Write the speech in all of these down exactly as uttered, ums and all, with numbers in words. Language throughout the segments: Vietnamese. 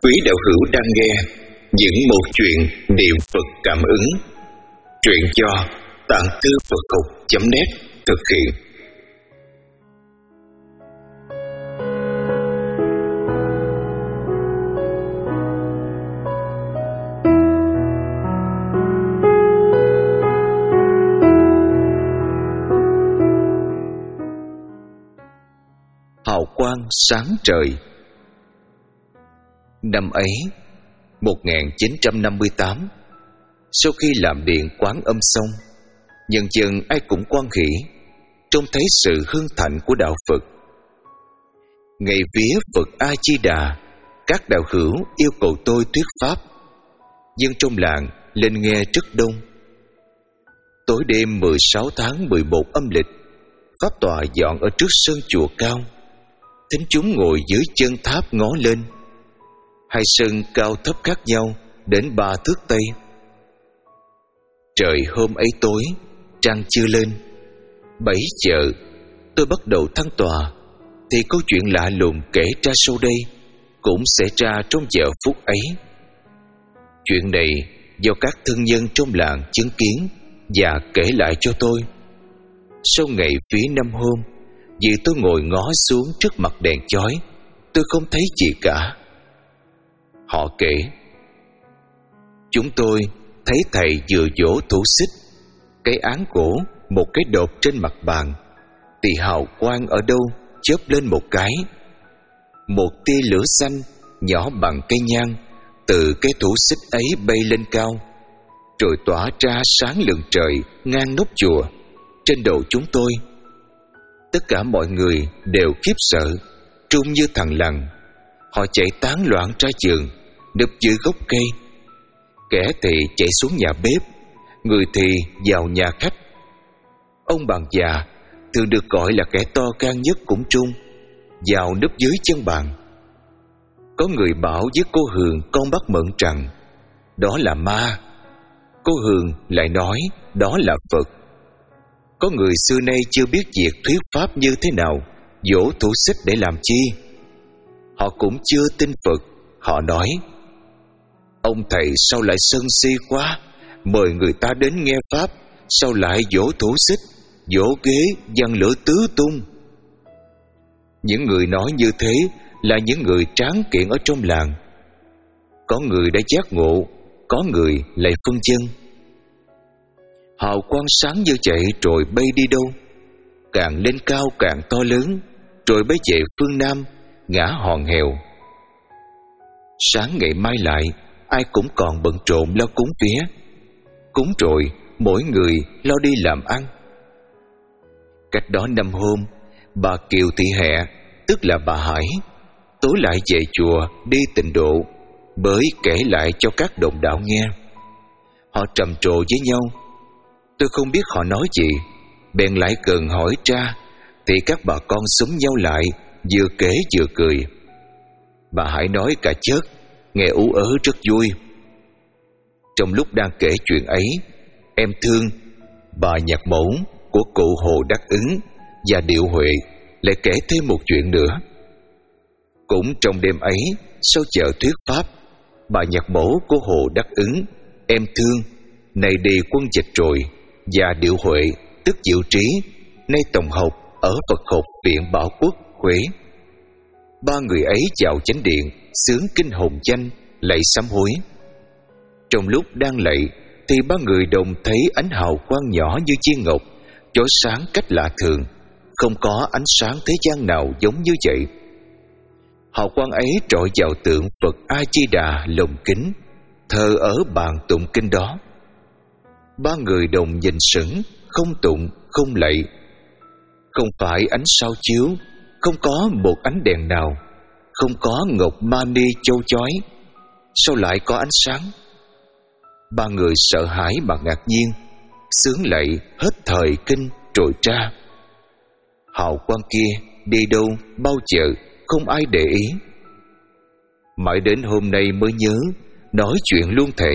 Quý đạo hữu đang nghe những một chuyện niệm Phật cảm ứng. Truyện do Tạng Thư Phật Học chấm net thực hiện. Hào quang sáng trời. Năm ấy, một nghìn chín trăm năm mươi tám, sau khi làm điện Quán Âm xong, nhân dân ai cũng hoan hỉ, trông thấy sự hưng thịnh của đạo Phật. Ngày vía Phật A Di Đà, các đạo hữu yêu cầu tôi thuyết pháp. Dân trong làng lên nghe rất đông. Tối đêm mười sáu tháng mười một âm lịch, pháp tọa dọn ở trước sân chùa cao. Thính chúng ngồi dưới chân tháp ngó lên. Hai sân cao thấp khác nhau đến ba thước tây. Trời hôm ấy tối, trăng chưa lên. Bảy giờ tôi bắt đầu thăng tọa, thì câu chuyện lạ lùng kể ra sau đây cũng xảy ra trong giờ phút ấy. Chuyện này do các thân nhân trong làng chứng kiến và kể lại cho tôi. Sau ngày vía năm hôm, vì tôi ngồi ngó xuống trước mặt đèn chói, tôi không thấy gì cả. Họ kể: chúng tôi thấy thầy vừa vỗ thủ xích, cái án gỗ một cái đột trên mặt bàn, thì hào quang ở đâu chớp lên một cái. Một tia lửa xanh nhỏ bằng cây nhang từ cái thủ xích ấy bay lên cao, rồi tỏa ra sáng lừng trời ngang nóc chùa trên đầu chúng tôi. Tất cả mọi người đều khiếp sợ, trung như thằng lằn. Họ chạy tán loạn ra giường, núp dưới gốc cây. Kẻ thì chạy xuống nhà bếp, người thì vào nhà khách. Ông bàn già, thường được gọi là kẻ to gan nhất cũng trung, vào núp dưới chân bàn. Có người bảo với cô Hường con bắt Mận rằng đó là ma. Cô Hường lại nói đó là Phật. Có người xưa nay chưa biết việc thuyết pháp như thế nào, vỗ thủ xích để làm chi. Họ cũng chưa tin Phật. Họ nói: ông thầy sao lại sân si quá, mời người ta đến nghe pháp, sao lại vỗ thủ xích, vỗ ghế, giăng lửa tứ tung. Những người nói như thế là những người tráng kiện ở trong làng. Có người đã giác ngộ, có người lại phân chân. Hào quang sáng như vậy rồi bay đi đâu? Càng lên cao càng to lớn, rồi bay về phương Nam, ngã hòn hèo. Sáng ngày mai lại, ai cũng còn bận rộn lo cúng vía. Cúng rồi, mỗi người lo đi làm ăn. Cách đó năm hôm, bà Kiều Thị Hẹ, tức là bà Hải, tối lại về chùa đi tịnh độ, bởi kể lại cho các đồng đạo nghe. Họ trầm trồ với nhau. Tôi không biết họ nói gì, bèn lại gần hỏi ra, thì các bà con xúm nhau lại, vừa kể vừa cười. Bà Hải nói cả chớt, nghe ú ớ rất vui. Trong lúc đang kể chuyện ấy, em Thương, bà nhạc mẫu của cụ Hồ Đắc Ứng và Điệu Huệ lại kể thêm một chuyện nữa. Cũng trong đêm ấy, sau chợ thuyết pháp, bà nhạc mẫu của Hồ Đắc Ứng, em Thương, nay đi quân dịch rồi, và Điệu Huệ, tức Diệu Trí, nay tổng học ở Phật học viện Bảo Quốc, Huế. Ba người ấy vào chánh điện, xướng kinh hồn danh, lạy sám hối. Trong lúc đang lạy, thì ba người đồng thấy ánh hào quang nhỏ như viên ngọc, chói sáng cách lạ thường, không có ánh sáng thế gian nào giống như vậy. Hào quang ấy trọi vào tượng Phật A Di Đà lồng kính, thờ ở bàn tụng kinh đó. Ba người đồng nhìn sững, không tụng, không lạy. Không phải ánh sao chiếu, không có một ánh đèn nào, không có ngọc mani châu chói, sao lại có ánh sáng? Ba người sợ hãi mà ngạc nhiên, xướng lạy hết thời kinh rồi ra. Hào quang kia đi đâu bao giờ không ai để ý. Mãi đến hôm nay mới nhớ, nói chuyện luôn thể.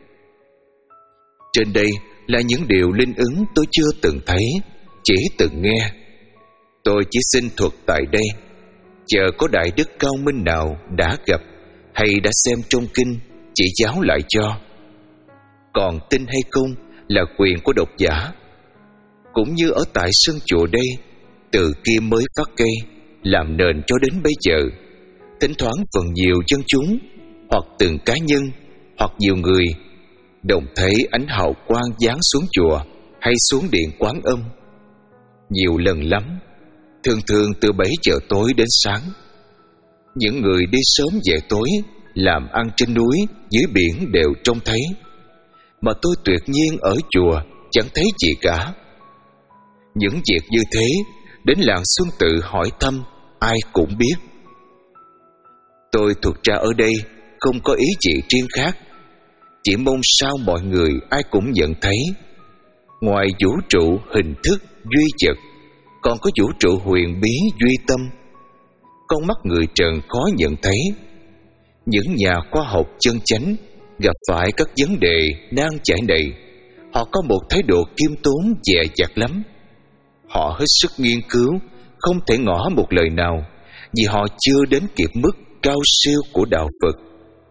Trên đây là những điều linh ứng tôi chưa từng thấy, chỉ từng nghe. Tôi chỉ xin thuật tại đây, chờ có đại đức cao minh nào đã gặp hay đã xem trong kinh chỉ giáo lại cho. Còn tin hay không là quyền của độc giả. Cũng như ở tại sân chùa đây, từ kia mới phát cây làm nền cho đến bây giờ, thỉnh thoảng phần nhiều dân chúng hoặc từng cá nhân hoặc nhiều người đồng thấy ánh hào quang giáng xuống chùa hay xuống điện Quán Âm. Nhiều lần lắm, thường thường từ bảy giờ tối đến sáng. Những người đi sớm về tối làm ăn trên núi dưới biển đều trông thấy, mà tôi tuyệt nhiên ở chùa chẳng thấy gì cả. Những việc như thế đến làng Xuân Tự hỏi thăm ai cũng biết. Tôi thuộc ra ở đây không có ý gì riêng khác, chỉ mong sao mọi người ai cũng nhận thấy, ngoài vũ trụ hình thức duy vật, còn có vũ trụ huyền bí duy tâm. Con mắt người trần khó nhận thấy. Những nhà khoa học chân chánh gặp phải các vấn đề nan giải này, họ có một thái độ khiêm tốn dè dặt lắm. Họ hết sức nghiên cứu, không thể ngỏ một lời nào, vì họ chưa đến kịp mức cao siêu của đạo Phật.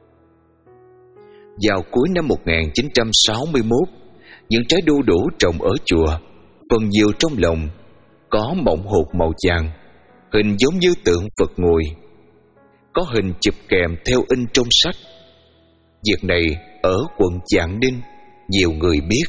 Vào cuối năm một nghìn chín trăm sáu mươi mốt, những trái đu đủ trồng ở chùa, phần nhiều trong lòng có mộng hột màu vàng, hình giống như tượng Phật ngồi, có hình chụp kèm theo in trong sách. Việc này ở quận Vạn Ninh nhiều người biết.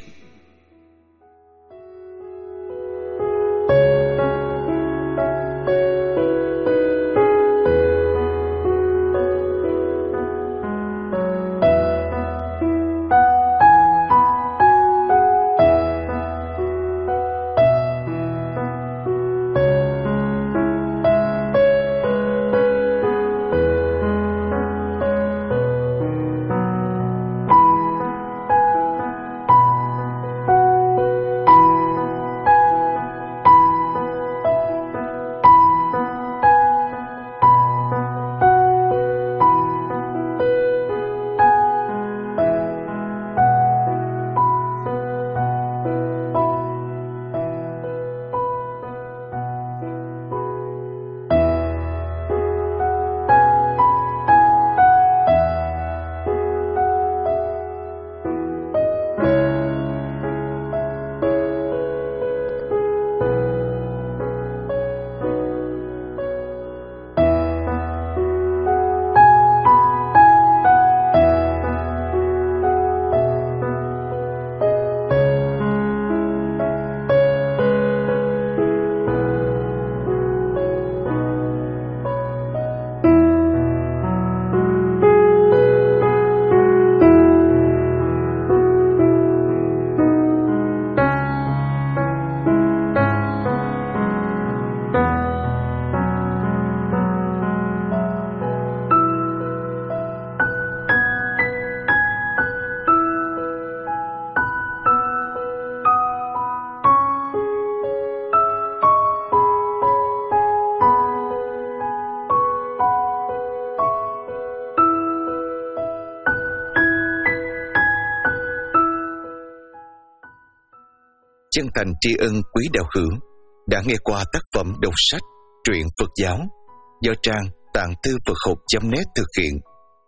Chân thành tri ân quý đạo hữu đã nghe qua tác phẩm đọc sách truyện Phật giáo do trang tạng thư Phật học chấm net thực hiện.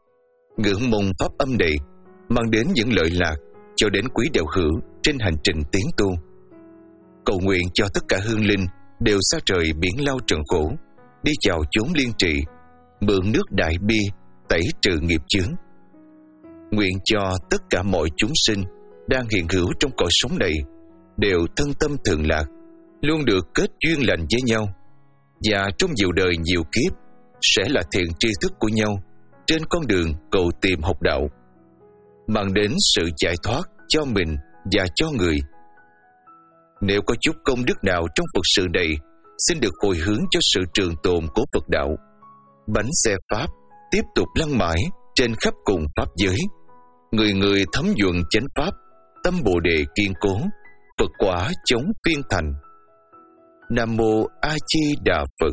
Ngưỡng mong pháp âm này mang đến những lợi lạc cho đến quý đạo hữu trên hành trình tiến tu. Cầu nguyện cho tất cả hương linh đều xa trời biển lao trần khổ, đi vào chốn liên trì, mượn nước đại bi tẩy trừ nghiệp chướng. Nguyện cho tất cả mọi chúng sinh đang hiện hữu trong cõi sống này đều thân tâm thường lạc, luôn được kết duyên lành với nhau, và trong nhiều đời nhiều kiếp sẽ là thiện tri thức của nhau trên con đường cầu tìm học đạo, mang đến sự giải thoát cho mình và cho người. Nếu có chút công đức nào trong Phật sự này, xin được hồi hướng cho sự trường tồn của Phật đạo. Bánh xe Pháp tiếp tục lăn mãi trên khắp cùng Pháp giới, người người thấm nhuần chánh Pháp, tâm Bồ Đề kiên cố, Phật quả chống phiên thành. Nam Mô A Di Đà Phật.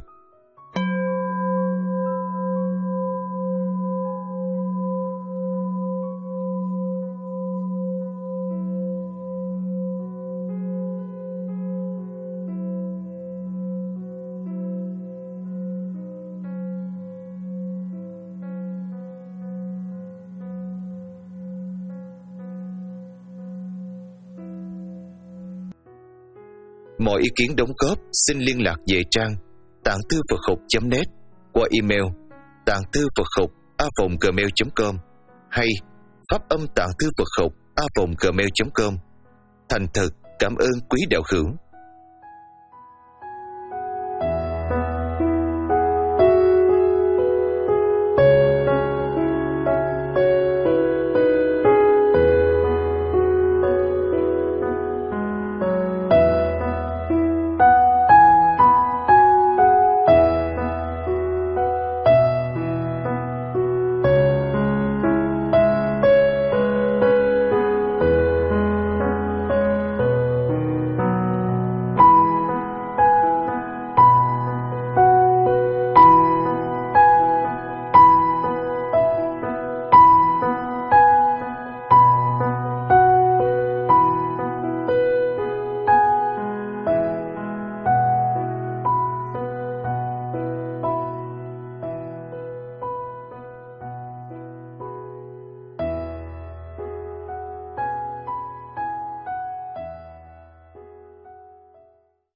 Mọi ý kiến đóng góp xin liên lạc về trang tạng thư Phật học chấm net qua email tạng thư Phật học a vòng gmail chấm com hay pháp âm tạng thư Phật học a vòng gmail chấm com. Thành thật cảm ơn quý đạo hữu.